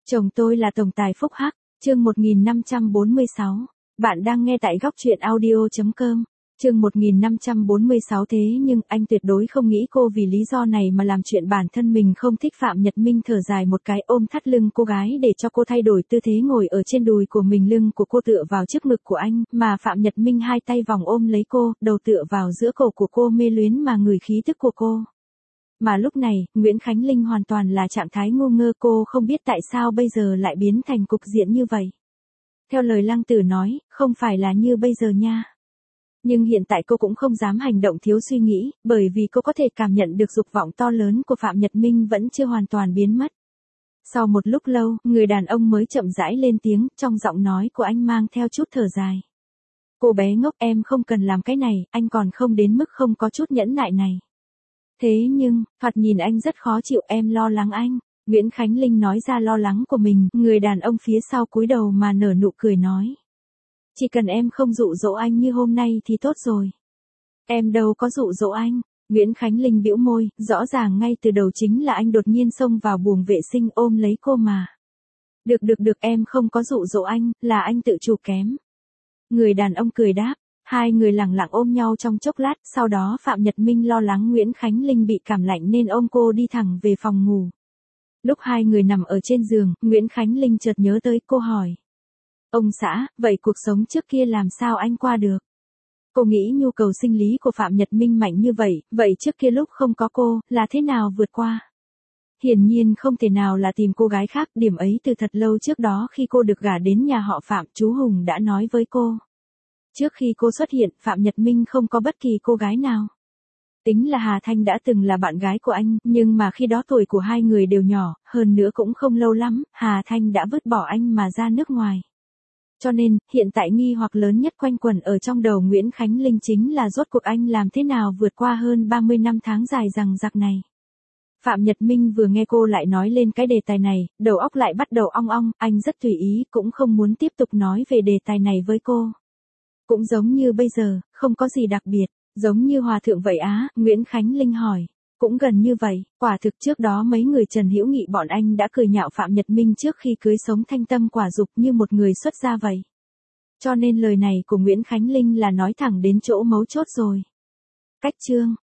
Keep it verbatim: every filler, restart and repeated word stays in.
Chồng tôi là tổng tài phúc hắc, chương một nghìn năm trăm bốn mươi sáu. Bạn đang nghe tại góc truyện audio chấm com. Chương một nghìn năm trăm bốn mươi sáu. Thế nhưng anh tuyệt đối không nghĩ cô vì lý do này mà làm chuyện bản thân mình không thích. Phạm Nhật Minh thở dài một cái, ôm thắt lưng cô gái để cho cô thay đổi tư thế ngồi ở trên đùi của mình. Lưng của cô tựa vào trước ngực của anh, mà Phạm Nhật Minh hai tay vòng ôm lấy cô, đầu tựa vào giữa cổ của cô, mê luyến mà ngửi khí tức của cô. Mà lúc này, Nguyễn Khánh Linh hoàn toàn là trạng thái ngu ngơ, cô không biết tại sao bây giờ lại biến thành cục diện như vậy. Theo lời Lăng Tử nói, không phải là như bây giờ nha. Nhưng hiện tại cô cũng không dám hành động thiếu suy nghĩ, bởi vì cô có thể cảm nhận được dục vọng to lớn của Phạm Nhật Minh vẫn chưa hoàn toàn biến mất. Sau một lúc lâu, người đàn ông mới chậm rãi lên tiếng, trong giọng nói của anh mang theo chút thở dài. Cô bé ngốc, em không cần làm cái này, anh còn không đến mức không có chút nhẫn nại này. Thế nhưng, thoạt nhìn anh rất khó chịu, em lo lắng anh. Nguyễn Khánh Linh nói ra lo lắng của mình, người đàn ông phía sau cúi đầu mà nở nụ cười nói. Chỉ cần em không dụ dỗ anh như hôm nay thì tốt rồi. Em đâu có dụ dỗ anh. Nguyễn Khánh Linh bĩu môi, rõ ràng ngay từ đầu chính là anh đột nhiên xông vào buồng vệ sinh ôm lấy cô mà. Được được được, em không có dụ dỗ anh, là anh tự chủ kém. Người đàn ông cười đáp. Hai người lặng lặng ôm nhau trong chốc lát, sau đó Phạm Nhật Minh lo lắng Nguyễn Khánh Linh bị cảm lạnh nên ôm cô đi thẳng về phòng ngủ. Lúc hai người nằm ở trên giường, Nguyễn Khánh Linh chợt nhớ tới, cô hỏi. Ông xã, vậy cuộc sống trước kia làm sao anh qua được? Cô nghĩ nhu cầu sinh lý của Phạm Nhật Minh mạnh như vậy, vậy trước kia lúc không có cô, là thế nào vượt qua? Hiển nhiên không thể nào là tìm cô gái khác, điểm ấy từ thật lâu trước đó khi cô được gả đến nhà họ Phạm, chú Hùng đã nói với cô. Trước khi cô xuất hiện, Phạm Nhật Minh không có bất kỳ cô gái nào. Tính là Hà Thanh đã từng là bạn gái của anh, nhưng mà khi đó tuổi của hai người đều nhỏ, hơn nữa cũng không lâu lắm, Hà Thanh đã vứt bỏ anh mà ra nước ngoài. Cho nên, hiện tại nghi hoặc lớn nhất quanh quẩn ở trong đầu Nguyễn Khánh Linh chính là rốt cuộc anh làm thế nào vượt qua hơn ba mươi năm tháng dài dằng dặc này. Phạm Nhật Minh vừa nghe cô lại nói lên cái đề tài này, đầu óc lại bắt đầu ong ong, anh rất tùy ý, cũng không muốn tiếp tục nói về đề tài này với cô. Cũng giống như bây giờ, không có gì đặc biệt, giống như hòa thượng vậy á, Nguyễn Khánh Linh hỏi. Cũng gần như vậy, quả thực trước đó mấy người Trần Hữu Nghị bọn anh đã cười nhạo Phạm Nhật Minh trước khi cưới sống thanh tâm quả dục như một người xuất gia vậy. Cho nên lời này của Nguyễn Khánh Linh là nói thẳng đến chỗ mấu chốt rồi. Cách chương